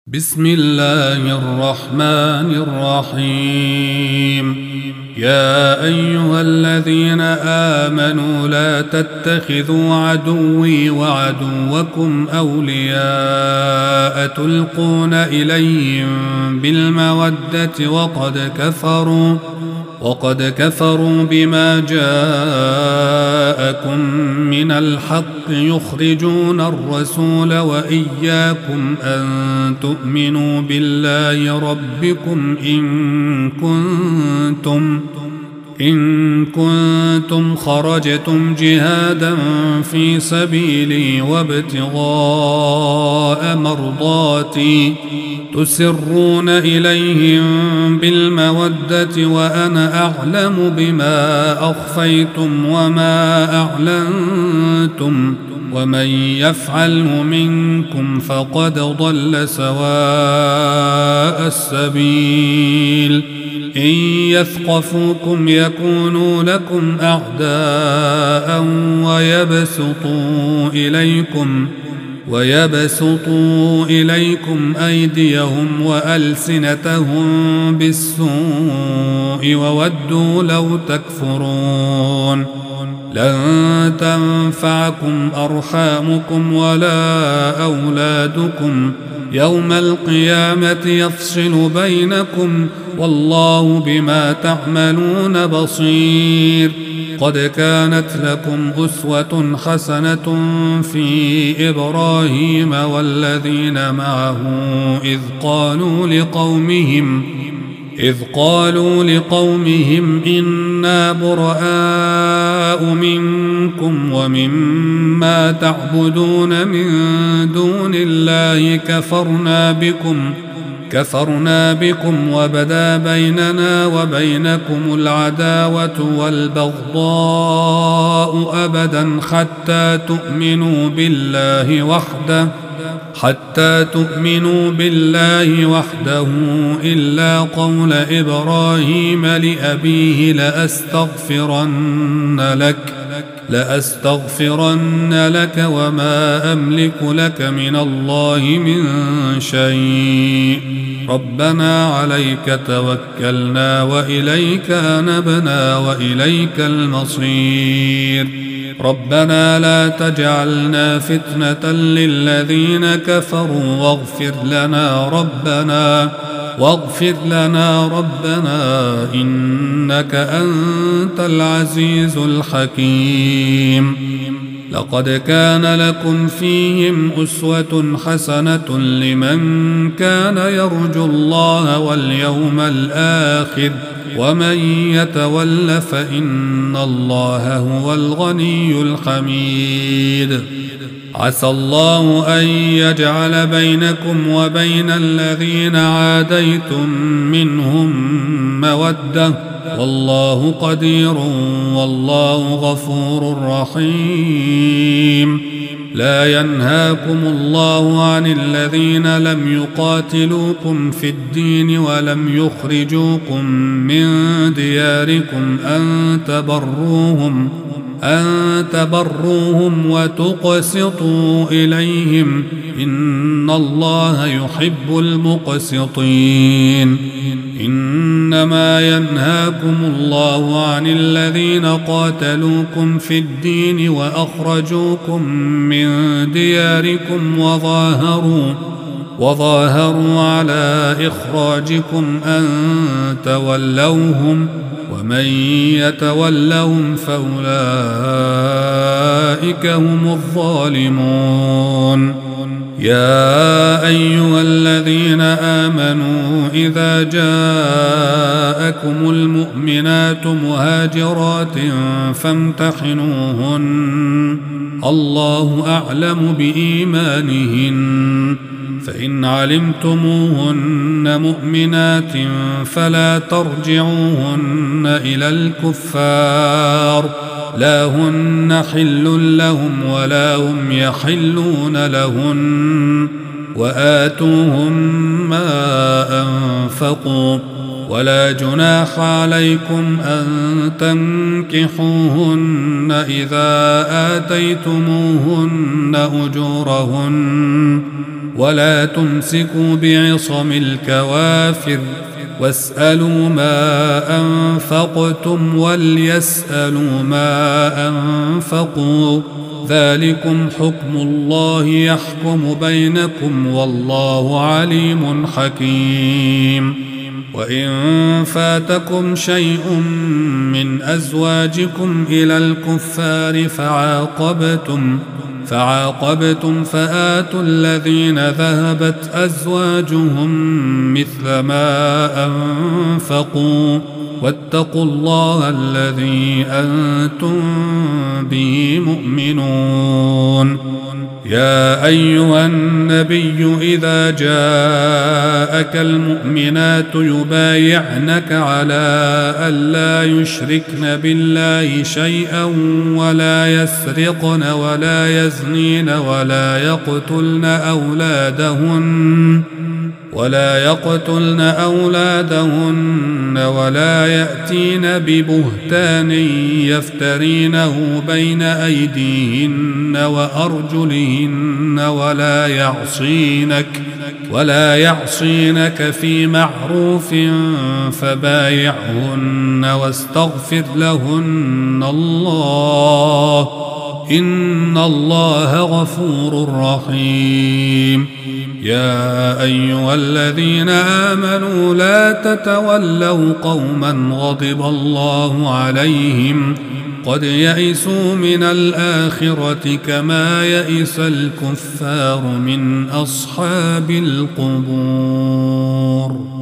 بسم الله الرحمن الرحيم. يا أيها الذين آمنوا لا تتخذوا عدوي وعدوكم أولياء تلقون إليهم بالمودة وقد كفروا بما جاءكم من الحق يخرجون الرسول وإياكم أن تؤمنوا بالله ربكم إن كنتم خرجتم جهادا في سبيلي وابتغاء مرضاتي تسرون إليهم بالمودة وأنا أعلم بما أخفيتم وما أعلنتم ومن يفعله منكم فقد ضل سواء السبيل. إن يثقفوكم يكونوا لكم أعداء ويبسطوا إليكم أيديهم وألسنتهم بالسوء وودوا لو تكفرون. لن تنفعكم أرحامكم ولا أولادكم يوم القيامة يفصل بينكم والله بما تعملون بصير. قد كانت لكم أسوة حسنة في إبراهيم والذين معه إذ قالوا لقومهم إنا براء منكم ومما تعبدون من دون الله كفرنا بكم وبدا بيننا وبينكم العداوة والبغضاء أبدا حتى تؤمنوا بالله وحده إلا قول إبراهيم لأبيه لأستغفرن لك وما أملك لك من الله من شيء. ربنا عليك توكلنا وإليك أنبنا وإليك المصير. ربنا لا تجعلنا فتنة للذين كفروا واغفر لنا ربنا إنك أنت العزيز الحكيم. لقد كان لكم فيهم أسوة حسنة لمن كان يرجو الله واليوم الآخر ومن يتول فإن الله هو الغني الحميد. عسى الله أن يجعل بينكم وبين الذين عاديتم منهم مودة والله قدير والله غفور رحيم. لا ينهاكم الله عن الذين لم يقاتلوكم في الدين ولم يخرجوكم من دياركم أن تبروهم وتقسطوا إليهم إن الله يحب المقسطين. إنما ينهاكم الله عن الذين قاتلوكم في الدين وأخرجوكم من دياركم وظاهروا على إخراجكم أن تولوهم ومن يتولهم فأولئك هم الظالمون. يا أيها الذين آمنوا إذا جاءكم المؤمنات مهاجرات فامتحنوهن الله أعلم بإيمانهن فإن علمتموهن مؤمنات فلا ترجعوهن إلى الكفار لا هن حل لهم ولا هم يحلون لهن وآتوهم ما أنفقوا ولا جناح عليكم أن تنكحوهن إذا آتيتموهن أجورهن ولا تمسكوا بعصم الكوافر واسألوا ما أنفقتم وليسألوا ما أنفقوا ذلكم حكم الله يحكم بينكم والله عليم حكيم. وإن فاتكم شيء من أزواجكم إلى الكفار فعاقبتم فآتوا الذين ذهبت أزواجهم مثل ما أنفقوا واتقوا الله الذي أنتم به مؤمنون. يا أيها النبي إذا جاءك المؤمنات يبايعنك على ألا يشركن بالله شيئا ولا يسرقن ولا يزنين ولا يقتلن أولادهن ولا يأتين ببهتان يفترينه بين أيديهن وأرجلهن ولا يعصينك في معروف فبايعهن واستغفر لهن الله إن الله غفور رحيم. يا أيها الذين آمنوا لا تتولوا قوما غضب الله عليهم قد يئسوا من الآخرة كما يئس الكفار من أصحاب القبور.